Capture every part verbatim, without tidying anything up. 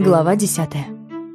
Глава десятая.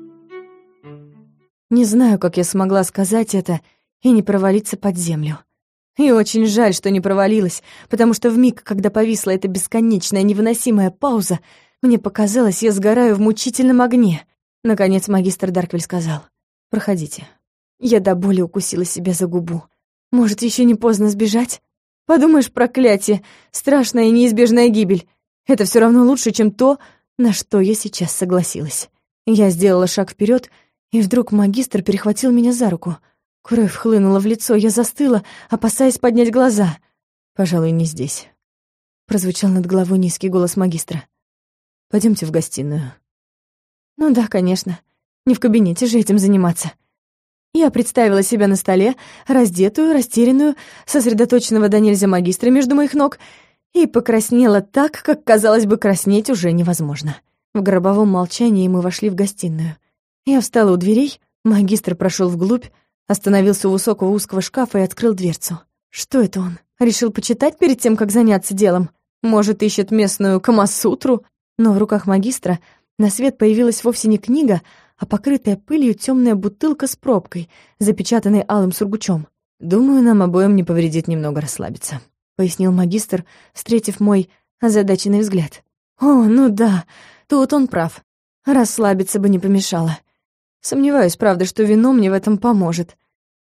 Не знаю, как я смогла сказать это и не провалиться под землю. И очень жаль, что не провалилась, потому что вмиг, когда повисла эта бесконечная невыносимая пауза, мне показалось, я сгораю в мучительном огне. Наконец магистр Дарквиль сказал: «Проходите». Я до боли укусила себя за губу. Может, еще не поздно сбежать? Подумаешь, проклятие, страшная и неизбежная гибель. Это все равно лучше, чем то, на что я сейчас согласилась. Я сделала шаг вперед, и вдруг магистр перехватил меня за руку. Кровь хлынула в лицо, я застыла, опасаясь поднять глаза. «Пожалуй, не здесь», — прозвучал над головой низкий голос магистра. «Пойдемте в гостиную». Ну да, конечно, не в кабинете же этим заниматься. Я представила себя на столе, раздетую, растерянную, сосредоточенного до нельзя магистра между моих ног, и покраснела так, как, казалось бы, краснеть уже невозможно. В гробовом молчании мы вошли в гостиную. Я встала у дверей, магистр прошел вглубь, остановился у высокого узкого шкафа и открыл дверцу. Что это он? Решил почитать перед тем, как заняться делом? Может, ищет местную Камасутру? Но в руках магистра на свет появилась вовсе не книга, а покрытая пылью темная бутылка с пробкой, запечатанной алым сургучом. «Думаю, нам обоим не повредит немного расслабиться», — пояснил магистр, встретив мой озадаченный взгляд. «О, ну да, тут он прав. Расслабиться бы не помешало. Сомневаюсь, правда, что вино мне в этом поможет».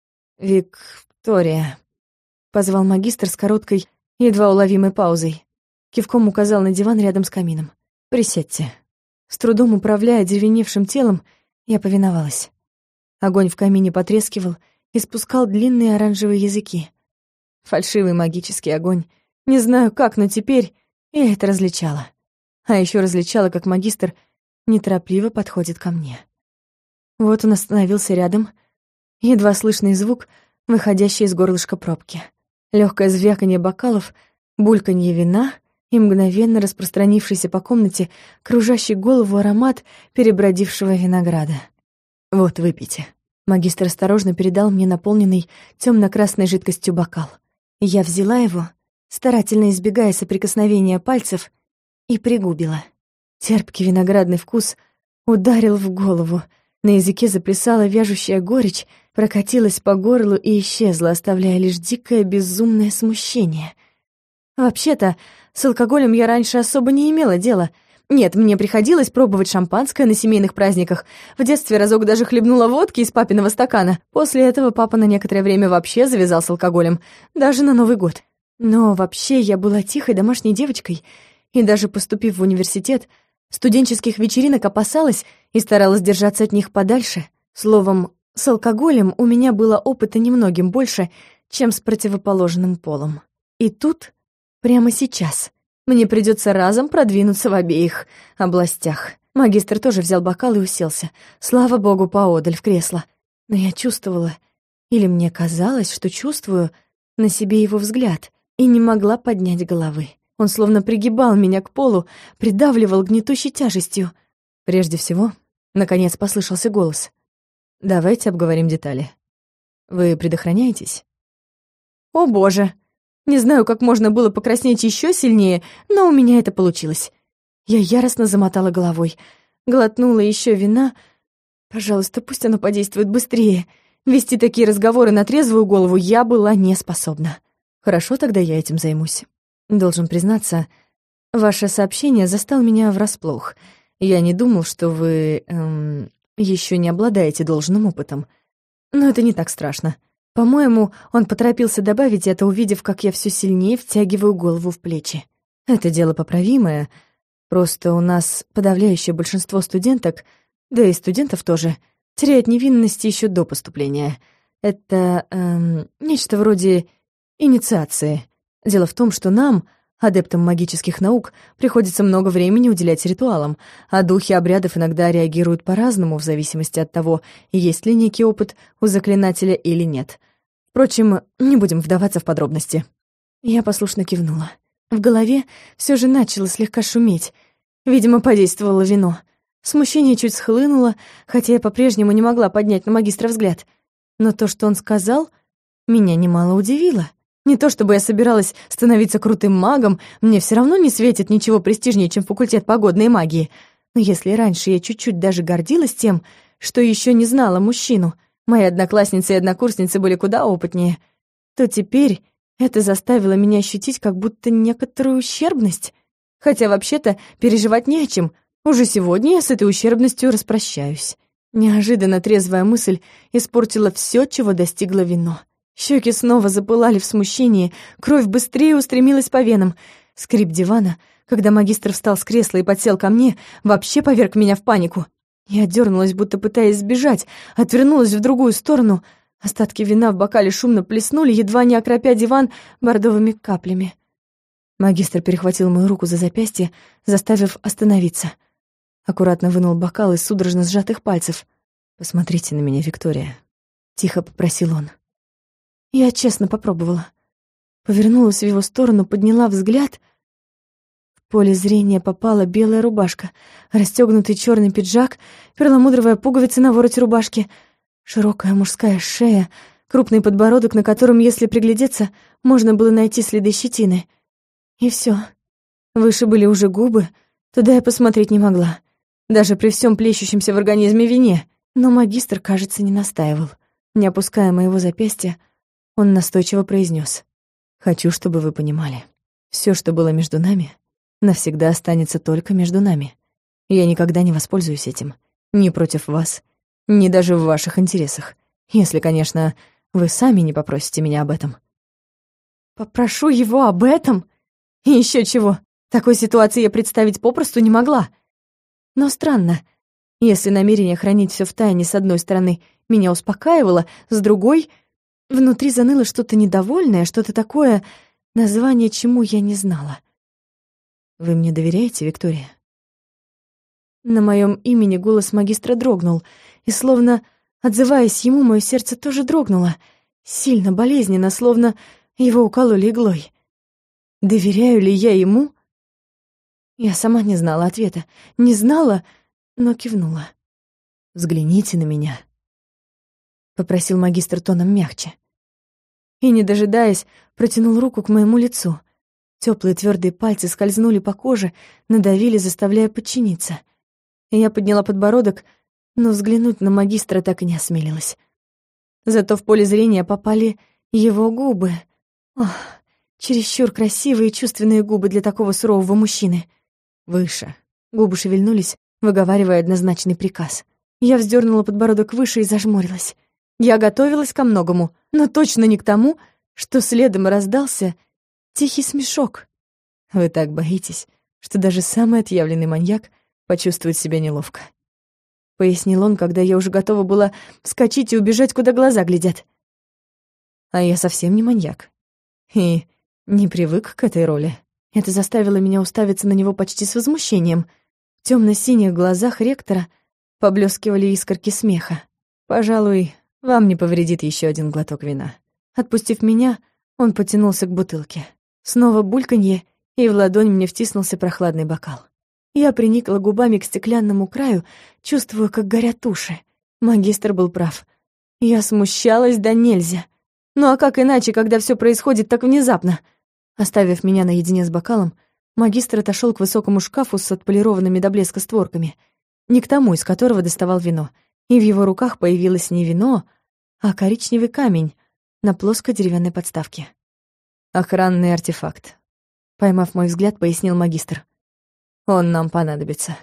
«Виктория», — позвал магистр с короткой, едва уловимой паузой. Кивком указал на диван рядом с камином. «Присядьте». С трудом управляя деревеневшим телом, я повиновалась. Огонь в камине потрескивал и спускал длинные оранжевые языки. Фальшивый магический огонь. Не знаю как, но теперь я это различала. А еще различала, как магистр неторопливо подходит ко мне. Вот он остановился рядом, едва слышный звук, выходящий из горлышка пробки. Легкое звяканье бокалов, бульканье вина и мгновенно распространившийся по комнате кружащий голову аромат перебродившего винограда. «Вот, выпейте». Магистр осторожно передал мне наполненный темно-красной жидкостью бокал. Я взяла его, старательно избегая соприкосновения пальцев, и пригубила. Терпкий виноградный вкус ударил в голову. На языке заплясала вяжущая горечь, прокатилась по горлу и исчезла, оставляя лишь дикое безумное смущение. Вообще-то, с алкоголем я раньше особо не имела дела. Нет, мне приходилось пробовать шампанское на семейных праздниках. В детстве разок даже хлебнула водки из папиного стакана. После этого папа на некоторое время вообще завязал с алкоголем. Даже на Новый год. Но вообще я была тихой домашней девочкой. И даже поступив в университет, студенческих вечеринок опасалась и старалась держаться от них подальше. Словом, с алкоголем у меня было опыта немногим больше, чем с противоположным полом. И тут, прямо сейчас, мне придется разом продвинуться в обеих областях. Магистр тоже взял бокал и уселся, слава богу, поодаль в кресло. Но я чувствовала, или мне казалось, что чувствую, на себе его взгляд, и не могла поднять головы. Он словно пригибал меня к полу, придавливал гнетущей тяжестью. Прежде всего, наконец послышался голос. «Давайте обговорим детали. Вы предохраняетесь?» «О боже!» Не знаю, как можно было покраснеть еще сильнее, но у меня это получилось. Я яростно замотала головой, глотнула еще вина. Пожалуйста, пусть оно подействует быстрее. Вести такие разговоры на трезвую голову я была не способна. Хорошо, тогда я этим займусь. Должен признаться, ваше сообщение застал меня врасплох. Я не думал, что вы эм, еще не обладаете должным опытом. Но это не так страшно. По-моему, он поторопился добавить это, увидев, как я все сильнее втягиваю голову в плечи. Это дело поправимое, просто у нас подавляющее большинство студенток, да и студентов тоже, теряют невинность еще до поступления. Это эм, нечто вроде инициации. Дело в том, что нам, адептам магических наук, приходится много времени уделять ритуалам, а духи обрядов иногда реагируют по-разному в зависимости от того, есть ли некий опыт у заклинателя или нет. Впрочем, не будем вдаваться в подробности. Я послушно кивнула. В голове все же начало слегка шуметь. Видимо, подействовало вино. Смущение чуть схлынуло, хотя я по-прежнему не могла поднять на магистра взгляд. Но то, что он сказал, меня немало удивило. Не то чтобы я собиралась становиться крутым магом, мне все равно не светит ничего престижнее, чем факультет погодной магии. Но если раньше я чуть-чуть даже гордилась тем, что еще не знала мужчину, мои одноклассницы и однокурсницы были куда опытнее, то теперь это заставило меня ощутить как будто некоторую ущербность. Хотя вообще-то переживать не о чем. Уже сегодня я с этой ущербностью распрощаюсь. Неожиданно трезвая мысль испортила все, чего достигло вино. Щеки снова запылали в смущении, кровь быстрее устремилась по венам. Скрип дивана, когда магистр встал с кресла и подсел ко мне, вообще поверг меня в панику. Я дернулась, будто пытаясь сбежать, отвернулась в другую сторону. Остатки вина в бокале шумно плеснули, едва не окропя диван бордовыми каплями. Магистр перехватил мою руку за запястье, заставив остановиться. Аккуратно вынул бокал из судорожно сжатых пальцев. «Посмотрите на меня, Виктория», — тихо попросил он. Я честно попробовала. Повернулась в его сторону, подняла взгляд. В поле зрения попала белая рубашка, расстёгнутый черный пиджак, перламутровая пуговица на вороте рубашки, широкая мужская шея, крупный подбородок, на котором, если приглядеться, можно было найти следы щетины. И все. Выше были уже губы, туда я посмотреть не могла, даже при всем плещущемся в организме вине. Но магистр, кажется, не настаивал. Не опуская моего запястья, он настойчиво произнес: «Хочу, чтобы вы понимали, все, что было между нами, навсегда останется только между нами. Я никогда не воспользуюсь этим, ни против вас, ни даже в ваших интересах, если, конечно, вы сами не попросите меня об этом». Попрошу его об этом? И еще чего? Такой ситуации я представить попросту не могла. Но странно, если намерение хранить все в тайне с одной стороны меня успокаивало, с другой — внутри заныло что-то недовольное, что-то такое, название чему я не знала. «Вы мне доверяете, Виктория?» На моем имени голос магистра дрогнул, и, словно отзываясь ему, мое сердце тоже дрогнуло, сильно, болезненно, словно его укололи иглой. Доверяю ли я ему? Я сама не знала ответа. Не знала, но кивнула. «Взгляните на меня», — попросил магистр тоном мягче. И, не дожидаясь, протянул руку к моему лицу. Теплые твердые пальцы скользнули по коже, надавили, заставляя подчиниться. И я подняла подбородок, но взглянуть на магистра так и не осмелилась. Зато в поле зрения попали его губы. Ох, чересчур красивые и чувственные губы для такого сурового мужчины. «Выше». Губы шевельнулись, выговаривая однозначный приказ. Я вздернула подбородок выше и зажмурилась. Я готовилась ко многому, но точно не к тому, что следом раздался тихий смешок. «Вы так боитесь, что даже самый отъявленный маньяк почувствует себя неловко», — пояснил он, когда я уже готова была вскочить и убежать, куда глаза глядят. А я совсем не маньяк. И не привык к этой роли. Это заставило меня уставиться на него почти с возмущением. В тёмно-синих глазах ректора поблескивали искорки смеха. «Пожалуй, вам не повредит еще один глоток вина». Отпустив меня, он потянулся к бутылке. Снова бульканье, и в ладонь мне втиснулся прохладный бокал. Я приникла губами к стеклянному краю, чувствуя, как горят уши. Магистр был прав. Я смущалась да нельзя. Ну а как иначе, когда все происходит так внезапно? Оставив меня наедине с бокалом, магистр отошел к высокому шкафу с отполированными до блеска створками, не к тому, из которого доставал вино, и в его руках появилось не вино, а коричневый камень на плоской деревянной подставке. «Охранный артефакт», — поймав мой взгляд, пояснил магистр. «Он нам понадобится».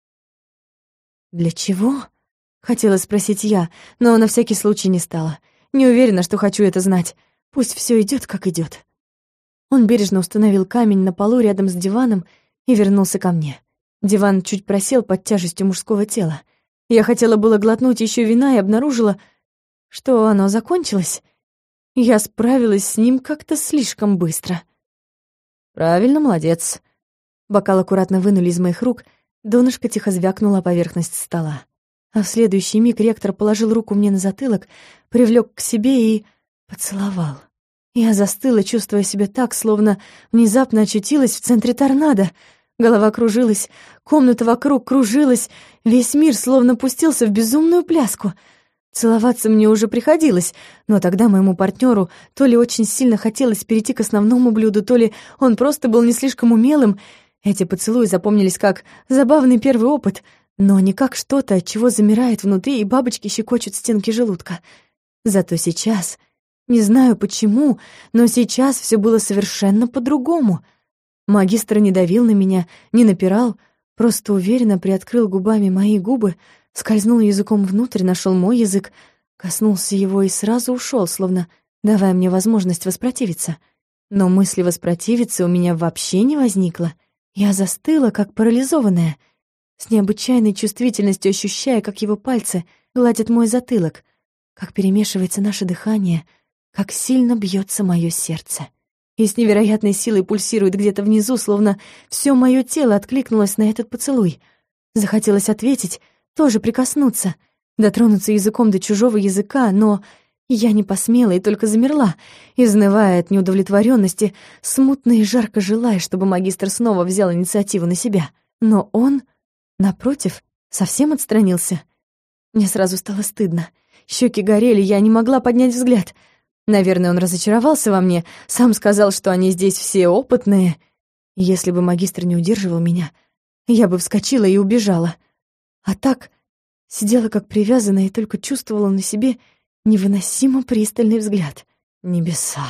«Для чего?» — хотела спросить я, но на всякий случай не стала. Не уверена, что хочу это знать. Пусть все идет, как идет. Он бережно установил камень на полу рядом с диваном и вернулся ко мне. Диван чуть просел под тяжестью мужского тела. Я хотела было глотнуть еще вина и обнаружила, что оно закончилось. Я справилась с ним как-то слишком быстро. «Правильно, молодец». Бокал аккуратно вынули из моих рук, донышко тихо звякнуло о поверхность стола. А в следующий миг ректор положил руку мне на затылок, привлек к себе и поцеловал. Я застыла, чувствуя себя так, словно внезапно очутилась в центре торнадо. Голова кружилась, комната вокруг кружилась, весь мир словно пустился в безумную пляску. Целоваться мне уже приходилось, но тогда моему партнеру то ли очень сильно хотелось перейти к основному блюду, то ли он просто был не слишком умелым. Эти поцелуи запомнились как забавный первый опыт, но не как что-то, от чего замирает внутри и бабочки щекочут стенки желудка. Зато сейчас, не знаю почему, но сейчас все было совершенно по-другому. Магистр не давил на меня, не напирал, просто уверенно приоткрыл губами мои губы, скользнул языком внутрь, нашел мой язык, коснулся его и сразу ушел, словно давая мне возможность воспротивиться. Но мысли воспротивиться у меня вообще не возникло. Я застыла, как парализованная, с необычайной чувствительностью ощущая, как его пальцы гладят мой затылок, как перемешивается наше дыхание, как сильно бьется мое сердце. И с невероятной силой пульсирует где-то внизу, словно все мое тело откликнулось на этот поцелуй. Захотелось ответить, тоже прикоснуться, дотронуться языком до чужого языка, но я не посмела и только замерла, изнывая от неудовлетворенности, смутно и жарко желая, чтобы магистр снова взял инициативу на себя. Но он, напротив, совсем отстранился. Мне сразу стало стыдно. Щеки горели, я не могла поднять взгляд. Наверное, он разочаровался во мне, сам сказал, что они здесь все опытные. Если бы магистр не удерживал меня, я бы вскочила и убежала. А так сидела как привязанная и только чувствовала на себе невыносимо пристальный взгляд. «Небеса!»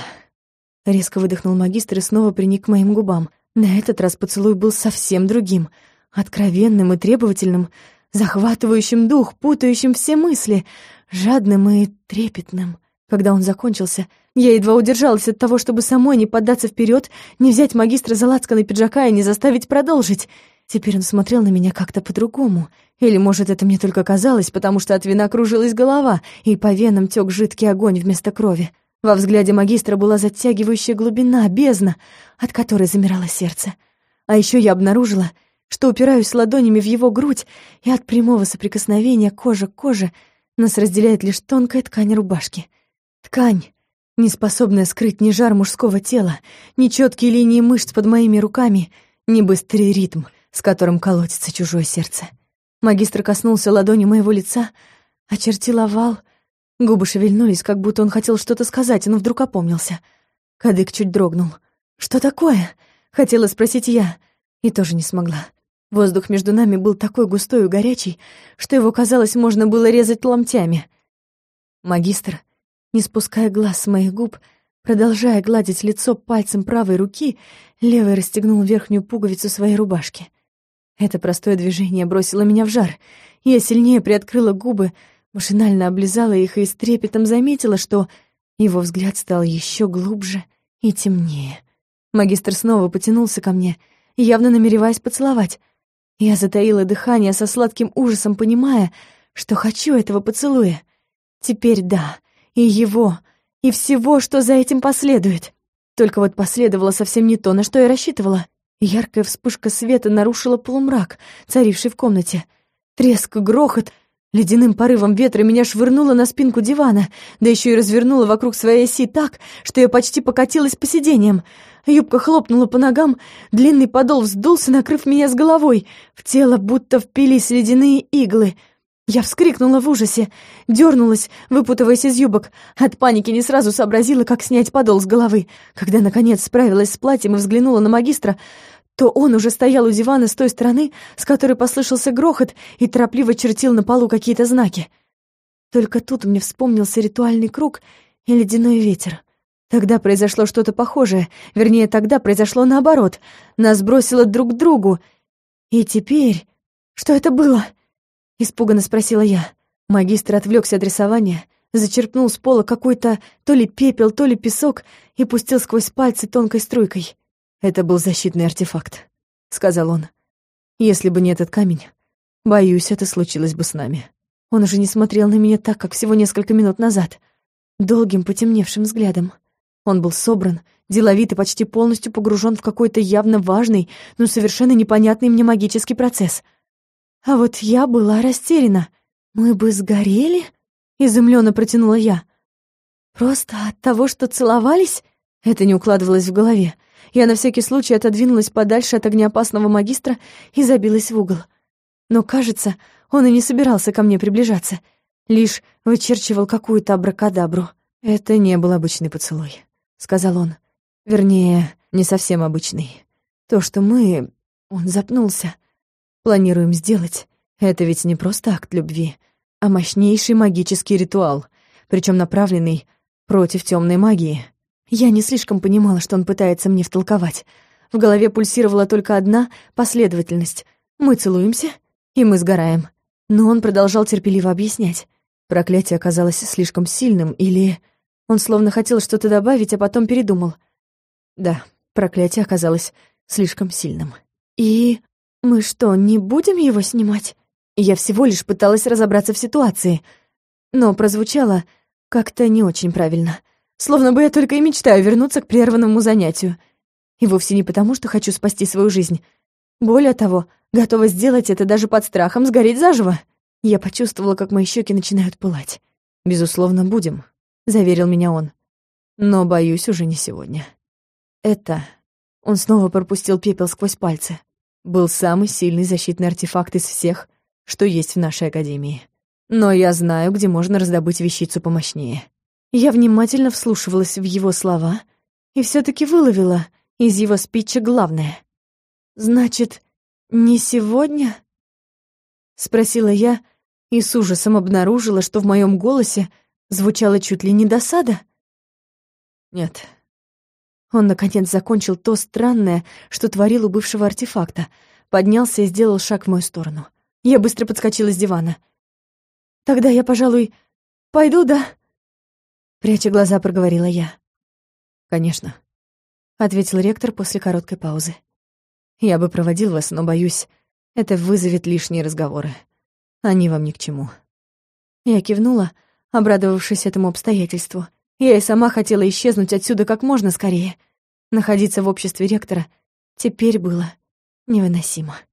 Резко выдохнул магистр и снова приник к моим губам. На этот раз поцелуй был совсем другим, откровенным и требовательным, захватывающим дух, путающим все мысли, жадным и трепетным. Когда он закончился, я едва удержалась от того, чтобы самой не поддаться вперед, не взять магистра за лацканы пиджака и не заставить продолжить. Теперь он смотрел на меня как-то по-другому. Или, может, это мне только казалось, потому что от вина кружилась голова, и по венам тёк жидкий огонь вместо крови. Во взгляде магистра была затягивающая глубина, бездна, от которой замирало сердце. А еще я обнаружила, что упираюсь ладонями в его грудь, и от прямого соприкосновения кожа к коже нас разделяет лишь тонкая ткань рубашки. Ткань, не способная скрыть ни жар мужского тела, ни четкие линии мышц под моими руками, ни быстрый ритм, с которым колотится чужое сердце. Магистр коснулся ладонью моего лица, очертил овал, губы шевельнулись, как будто он хотел что-то сказать, но вдруг опомнился. Кадык чуть дрогнул. «Что такое?» — хотела спросить я, и тоже не смогла. Воздух между нами был такой густой и горячий, что его, казалось, можно было резать ломтями. Магистр, не спуская глаз с моих губ, продолжая гладить лицо пальцем правой руки, левой расстегнул верхнюю пуговицу своей рубашки. Это простое движение бросило меня в жар. Я сильнее приоткрыла губы, машинально облизала их и с трепетом заметила, что его взгляд стал еще глубже и темнее. Магистр снова потянулся ко мне, явно намереваясь поцеловать. Я затаила дыхание со сладким ужасом, понимая, что хочу этого поцелуя. Теперь да, и его, и всего, что за этим последует. Только вот последовало совсем не то, на что я рассчитывала. Яркая вспышка света нарушила полумрак, царивший в комнате. Треск, грохот. Ледяным порывом ветра меня швырнуло на спинку дивана, да еще и развернуло вокруг своей оси так, что я почти покатилась по сиденьям. Юбка хлопнула по ногам, длинный подол вздулся, накрыв меня с головой. В тело будто впились ледяные иглы. Я вскрикнула в ужасе, дернулась, выпутываясь из юбок. От паники не сразу сообразила, как снять подол с головы. Когда, наконец, справилась с платьем и взглянула на магистра, то он уже стоял у дивана с той стороны, с которой послышался грохот, и торопливо чертил на полу какие-то знаки. Только тут мне вспомнился ритуальный круг и ледяной ветер. Тогда произошло что-то похожее, вернее, тогда произошло наоборот. Нас бросило друг к другу. И теперь... Что это было? Испуганно спросила я. Магистр отвлекся от рисования, зачерпнул с пола какой-то то ли пепел, то ли песок и пустил сквозь пальцы тонкой струйкой. «Это был защитный артефакт», — сказал он. «Если бы не этот камень, боюсь, это случилось бы с нами». Он уже не смотрел на меня так, как всего несколько минут назад, долгим потемневшим взглядом. Он был собран, деловит и почти полностью погружен в какой-то явно важный, но совершенно непонятный мне магический процесс. А вот я была растеряна. «Мы бы сгорели?» — изумленно протянула я. «Просто от того, что целовались?» Это не укладывалось в голове. Я на всякий случай отодвинулась подальше от огнеопасного магистра и забилась в угол. Но, кажется, он и не собирался ко мне приближаться, лишь вычерчивал какую-то абракадабру. «Это не был обычный поцелуй», — сказал он. «Вернее, не совсем обычный. То, что мы... Он запнулся. Планируем сделать. Это ведь не просто акт любви, а мощнейший магический ритуал, причем направленный против темной магии. Я не слишком понимала, что он пытается мне втолковать. В голове пульсировала только одна последовательность. Мы целуемся, и мы сгораем. Но он продолжал терпеливо объяснять. Проклятие оказалось слишком сильным, или... Он словно хотел что-то добавить, а потом передумал. Да, проклятие оказалось слишком сильным. И мы что, не будем его снимать? Я всего лишь пыталась разобраться в ситуации, но прозвучало как-то не очень правильно. Словно бы я только и мечтаю вернуться к прерванному занятию. И вовсе не потому, что хочу спасти свою жизнь. Более того, готова сделать это даже под страхом сгореть заживо. Я почувствовала, как мои щеки начинают пылать. «Безусловно, будем», — заверил меня он. «Но, боюсь, уже не сегодня». Это... Он снова пропустил пепел сквозь пальцы. Был самый сильный защитный артефакт из всех, что есть в нашей академии. Но я знаю, где можно раздобыть вещицу помощнее. Я внимательно вслушивалась в его слова и все таки выловила из его спича главное. «Значит, не сегодня?» — спросила я и с ужасом обнаружила, что в моем голосе звучала чуть ли не досада. «Нет». Он, наконец, закончил то странное, что творил у бывшего артефакта, поднялся и сделал шаг в мою сторону. Я быстро подскочила с дивана. «Тогда я, пожалуй, пойду, да?» Пряча глаза, проговорила я. «Конечно», — ответил ректор после короткой паузы. «Я бы проводил вас, но, боюсь, это вызовет лишние разговоры. Они вам ни к чему». Я кивнула, обрадовавшись этому обстоятельству. Я и сама хотела исчезнуть отсюда как можно скорее. Находиться в обществе ректора теперь было невыносимо.